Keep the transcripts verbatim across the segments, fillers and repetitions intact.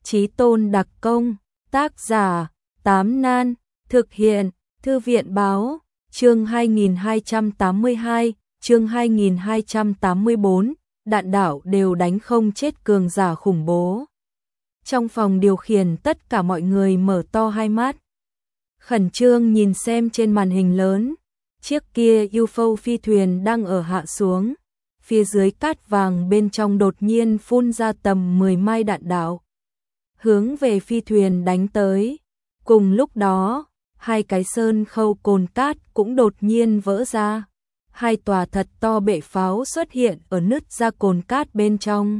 Chí Tôn đặc công, tác giả, Tám Nan, thực hiện, Thư viện báo, chương hai nghìn hai trăm tám mươi hai, chương hai nghìn hai trăm tám mươi bốn, đạn đạo đều đánh không chết cường giả khủng bố. Trong phòng điều khiển tất cả mọi người mở to hai mắt, khẩn trương nhìn xem trên màn hình lớn, chiếc kia u ép ô phi thuyền đang ở hạ xuống, phía dưới cát vàng bên trong đột nhiên phun ra tầm mười mai đạn đạo, hướng về phi thuyền đánh tới. Cùng lúc đó, hai cái sơn khâu cồn cát cũng đột nhiên vỡ ra, hai tòa thật to bệ pháo xuất hiện ở nứt ra cồn cát bên trong.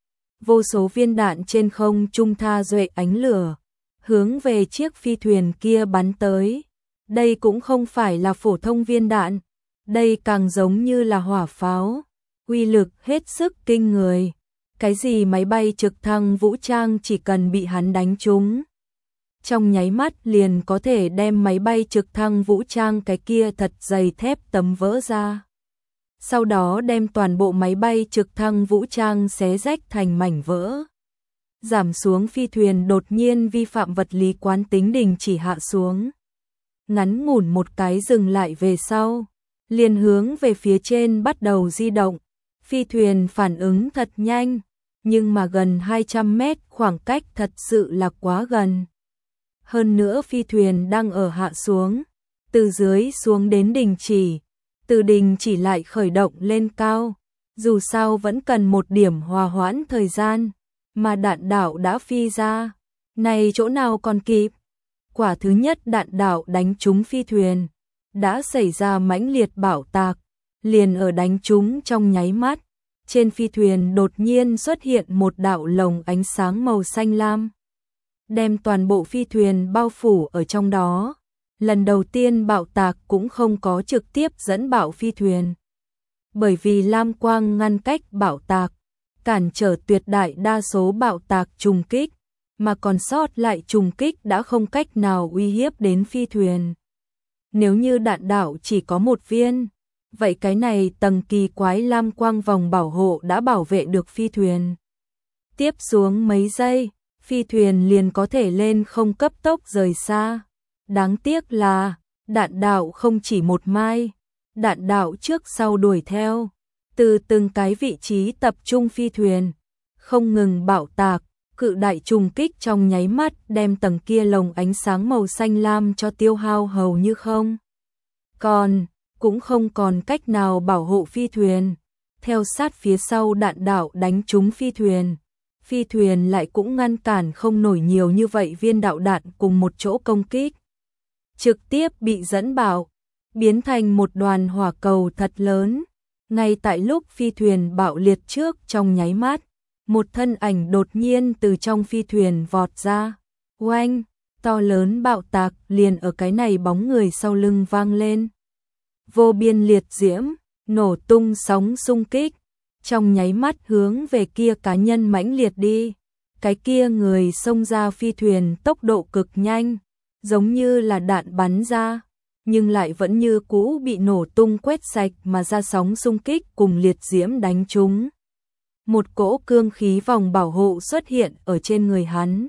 Vô số viên đạn trên không trung tha duệ ánh lửa, hướng về chiếc phi thuyền kia bắn tới. Đây cũng không phải là phổ thông viên đạn, đây càng giống như là hỏa pháo, uy lực hết sức kinh người. Cái gì máy bay trực thăng vũ trang chỉ cần bị hắn đánh trúng, trong nháy mắt liền có thể đem máy bay trực thăng vũ trang cái kia thật dày thép tấm vỡ ra. Sau đó đem toàn bộ máy bay trực thăng vũ trang xé rách thành mảnh vỡ. Giảm xuống phi thuyền đột nhiên vi phạm vật lý quán tính đình chỉ hạ xuống. Ngắn ngủn một cái dừng lại về sau, liền hướng về phía trên bắt đầu di động. Phi thuyền phản ứng thật nhanh, nhưng mà gần hai trăm mét khoảng cách thật sự là quá gần. Hơn nữa phi thuyền đang ở hạ xuống, từ dưới xuống đến đình chỉ, từ đình chỉ lại khởi động lên cao, dù sao vẫn cần một điểm hòa hoãn thời gian, mà đạn đạo đã phi ra, này chỗ nào còn kịp. Quả thứ nhất đạn đạo đánh trúng phi thuyền, đã xảy ra mãnh liệt bạo tạc, liền ở đánh trúng trong nháy mắt, trên phi thuyền đột nhiên xuất hiện một đạo lồng ánh sáng màu xanh lam, đem toàn bộ phi thuyền bao phủ ở trong đó. Lần đầu tiên bạo tạc cũng không có trực tiếp dẫn bạo phi thuyền, bởi vì lam quang ngăn cách bạo tạc, cản trở tuyệt đại đa số bạo tạc trùng kích, mà còn sót lại trùng kích đã không cách nào uy hiếp đến phi thuyền. Nếu như đạn đạo chỉ có một viên, vậy cái này tầng kỳ quái lam quang vòng bảo hộ đã bảo vệ được phi thuyền. Tiếp xuống mấy giây, phi thuyền liền có thể lên không cấp tốc rời xa. Đáng tiếc là, đạn đạo không chỉ một mai, đạn đạo trước sau đuổi theo, từ từng cái vị trí tập trung phi thuyền, không ngừng bạo tạc, cự đại trùng kích trong nháy mắt đem tầng kia lồng ánh sáng màu xanh lam cho tiêu hao hầu như không. Còn, cũng không còn cách nào bảo hộ phi thuyền, theo sát phía sau đạn đạo đánh trúng phi thuyền. Phi thuyền lại cũng ngăn cản không nổi nhiều như vậy viên đạo đạn cùng một chỗ công kích. Trực tiếp bị dẫn bạo, biến thành một đoàn hỏa cầu thật lớn. Ngay tại lúc phi thuyền bạo liệt trước trong nháy mắt, một thân ảnh đột nhiên từ trong phi thuyền vọt ra. Oanh, to lớn bạo tạc liền ở cái này bóng người sau lưng vang lên. Vô biên liệt diễm, nổ tung sóng xung kích, trong nháy mắt hướng về kia cá nhân mãnh liệt đi. Cái kia người xông ra phi thuyền tốc độ cực nhanh, giống như là đạn bắn ra, nhưng lại vẫn như cũ bị nổ tung quét sạch mà ra sóng xung kích cùng liệt diễm đánh trúng. Một cỗ cương khí vòng bảo hộ xuất hiện ở trên người hắn.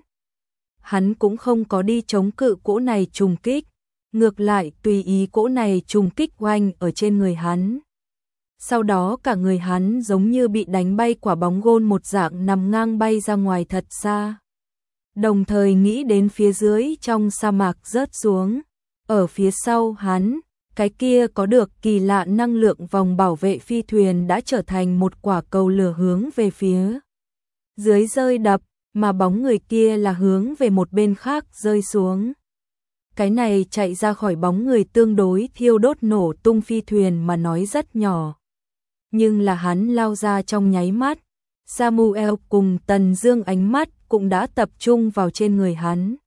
Hắn cũng không có đi chống cự cỗ này trùng kích, ngược lại tùy ý cỗ này trùng kích oanh ở trên người hắn. Sau đó cả người hắn giống như bị đánh bay quả bóng gôn một dạng nằm ngang bay ra ngoài thật xa. Đồng thời nghĩ đến phía dưới trong sa mạc rớt xuống. Ở phía sau hắn, cái kia có được kỳ lạ năng lượng vòng bảo vệ phi thuyền đã trở thành một quả cầu lửa hướng về phía dưới rơi đập, mà bóng người kia là hướng về một bên khác rơi xuống. Cái này chạy ra khỏi bóng người tương đối thiêu đốt nổ tung phi thuyền mà nói rất nhỏ. Nhưng là hắn lao ra trong nháy mắt, Samuel cùng Tần Dương ánh mắt cũng đã tập trung vào trên người hắn.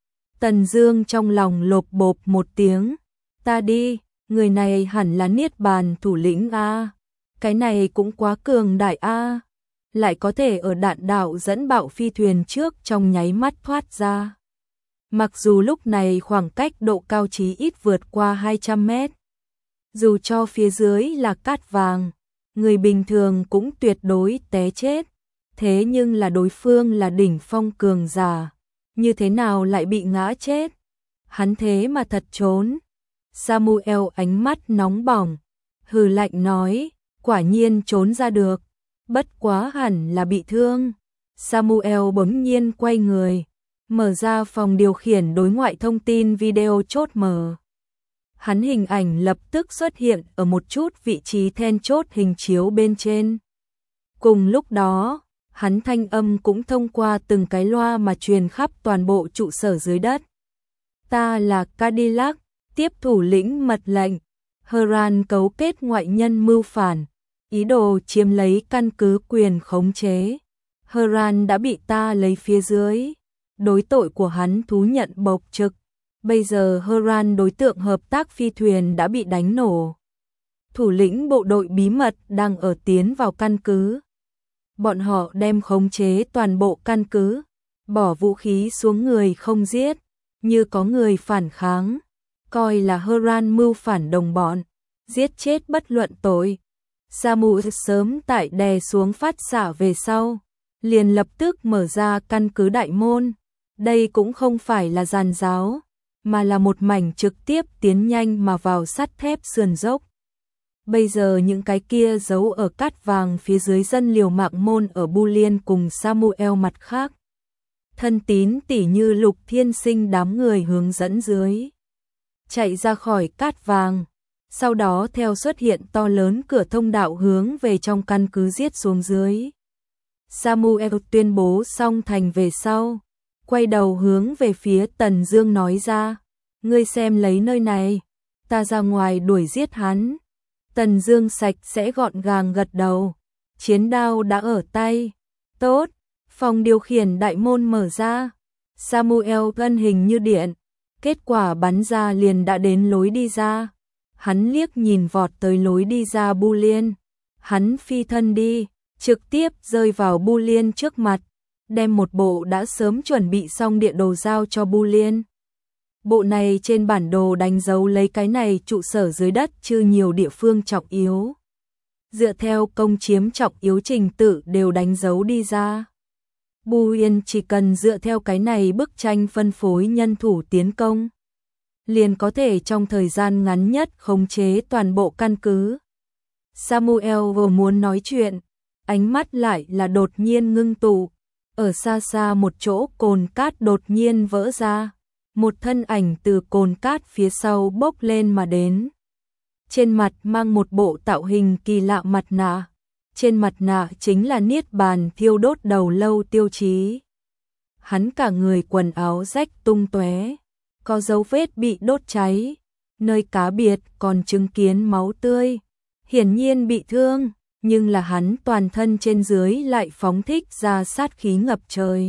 Tần Dương trong lòng lộp bộp một tiếng, ta đi, người này hẳn là Niết Bàn thủ lĩnh a, cái này cũng quá cường đại a, lại có thể ở đạn đạo dẫn bạo phi thuyền trước trong nháy mắt thoát ra. Mặc dù lúc này khoảng cách độ cao chí ít vượt qua hai trăm mét, dù cho phía dưới là cát vàng, người bình thường cũng tuyệt đối té chết. thế nhưng là đối phương là đỉnh phong cường giả, như thế nào lại bị ngã chết? Hắn thế mà thật trốn. Samuel ánh mắt nóng bỏng, hừ lạnh nói, quả nhiên trốn ra được, bất quá hẳn là bị thương. Samuel bỗng nhiên quay người, mở ra phòng điều khiển đối ngoại thông tin video chốt mở. Hắn hình ảnh lập tức xuất hiện ở một chút vị trí then chốt hình chiếu bên trên. Cùng lúc đó, hắn thanh âm cũng thông qua từng cái loa mà truyền khắp toàn bộ trụ sở dưới đất. Ta là Cadillac, tiếp thủ lĩnh mật lệnh, Heran cấu kết ngoại nhân mưu phản, ý đồ chiếm lấy căn cứ quyền khống chế. Heran đã bị ta lấy phía dưới, đối tội của hắn thú nhận bộc trực. Bây giờ Heran đối tượng hợp tác phi thuyền đã bị đánh nổ. Thủ lĩnh bộ đội bí mật đang ở tiến vào căn cứ. Bọn họ đem khống chế toàn bộ căn cứ, bỏ vũ khí xuống người không giết, như có người phản kháng, coi là Heran mưu phản đồng bọn, giết chết bất luận tội. Samuel sớm tại đè xuống phát xạ về sau, liền lập tức mở ra căn cứ đại môn. Đây cũng không phải là giàn giáo, mà là một mảnh trực tiếp tiến nhanh mà vào sắt thép sườn dốc. Bây giờ những cái kia giấu ở cát vàng phía dưới dân liều mạng môn ở Bu Liên cùng Samuel mặt khác. Thân tín tỉ như Lục Thiên Sinh đám người hướng dẫn dưới. Chạy ra khỏi cát vàng, sau đó theo xuất hiện to lớn cửa thông đạo hướng về trong căn cứ giết xuống dưới. Samuel tuyên bố xong thành về sau, quay đầu hướng về phía Tần Dương nói ra, ngươi xem lấy nơi này, ta ra ngoài đuổi giết hắn. Tần Dương sạch sẽ gọn gàng gật đầu, chiến đao đã ở tay. Tốt, phòng điều khiển đại môn mở ra, Samuel thân hình như điện, kết quả bắn ra liền đã đến lối đi ra. Hắn liếc nhìn vọt tới lối đi ra Bu Liên, hắn phi thân đi, trực tiếp rơi vào Bu Liên trước mặt, đem một bộ đã sớm chuẩn bị xong địa đồ giao cho Bu Liên. Bộ này trên bản đồ đánh dấu lấy cái này trụ sở dưới đất chưa nhiều địa phương trọng yếu. Dựa theo công chiếm trọng yếu trình tự đều đánh dấu đi ra. Bu Yên chỉ cần dựa theo cái này bức tranh phân phối nhân thủ tiến công, liền có thể trong thời gian ngắn nhất khống chế toàn bộ căn cứ. Samuel vừa muốn nói chuyện, ánh mắt lại là đột nhiên ngưng tụ. Ở xa xa một chỗ cồn cát đột nhiên vỡ ra, một thân ảnh từ cồn cát phía sau bốc lên mà đến. Trên mặt mang một bộ tạo hình kỳ lạ mặt nạ, trên mặt nạ chính là niết bàn thiêu đốt đầu lâu tiêu chí. Hắn cả người quần áo rách tung tóe, có dấu vết bị đốt cháy, nơi cá biệt còn chứng kiến máu tươi, hiển nhiên bị thương. Nhưng là hắn toàn thân trên dưới lại phóng thích ra sát khí ngập trời.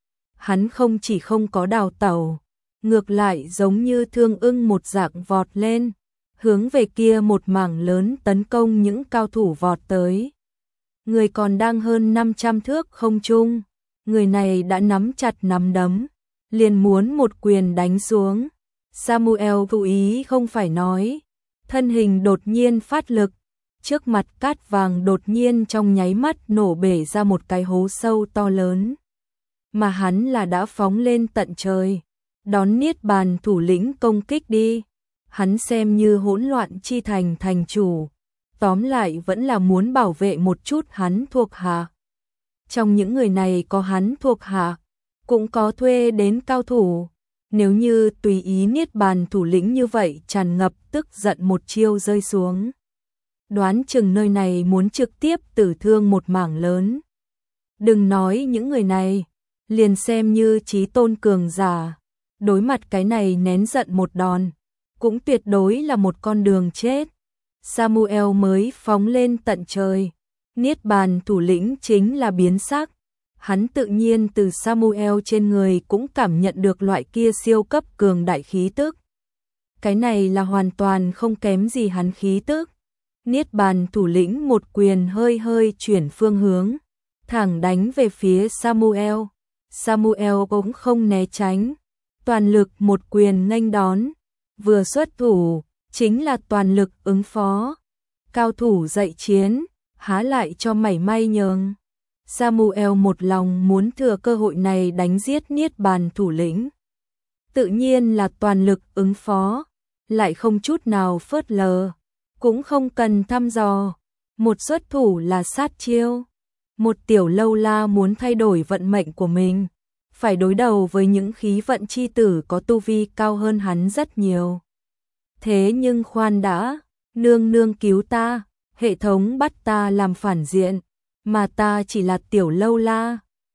Hắn không chỉ không có đào tẩu, ngược lại giống như thương ưng một dạng vọt lên, hướng về kia một mảng lớn tấn công những cao thủ vọt tới. Người còn đang hơn năm trăm thước không trung, người này đã nắm chặt nắm đấm, liền muốn một quyền đánh xuống. Samuel cố ý không phải nói, thân hình đột nhiên phát lực, trước mặt cát vàng đột nhiên trong nháy mắt nổ bể ra một cái hố sâu to lớn. Mà hắn là đã phóng lên tận trời, đón niết bàn thủ lĩnh công kích đi. Hắn xem như hỗn loạn chi thành thành chủ, tóm lại vẫn là muốn bảo vệ một chút hắn thuộc hạ. Trong những người này có hắn thuộc hạ, cũng có thuê đến cao thủ. Nếu như tùy ý niết bàn thủ lĩnh như vậy tràn ngập tức giận một chiêu rơi xuống, đoán chừng nơi này muốn trực tiếp tử thương một mảng lớn. Đừng nói những người này, liền xem như chí tôn cường giả, đối mặt cái này nén giận một đòn, cũng tuyệt đối là một con đường chết. Samuel mới phóng lên tận trời, niết bàn thủ lĩnh chính là biến sắc. Hắn tự nhiên từ Samuel trên người cũng cảm nhận được loại kia siêu cấp cường đại khí tức. Cái này là hoàn toàn không kém gì hắn khí tức. Niết bàn thủ lĩnh một quyền hơi hơi chuyển phương hướng, thẳng đánh về phía Samuel. Samuel cũng không né tránh, toàn lực một quyền nghênh đón, vừa xuất thủ, chính là toàn lực ứng phó. Cao thủ dậy chiến, há lại cho mảy may nhường. Samuel một lòng muốn thừa cơ hội này đánh giết Niết Bàn thủ lĩnh. Tự nhiên là toàn lực ứng phó, lại không chút nào phớt lờ, cũng không cần thăm dò, một xuất thủ là sát chiêu. Một tiểu lâu la muốn thay đổi vận mệnh của mình, phải đối đầu với những khí vận chi tử có tu vi cao hơn hắn rất nhiều. Thế nhưng khoan đã, nương nương cứu ta, hệ thống bắt ta làm phản diện, mà ta chỉ là tiểu lâu la,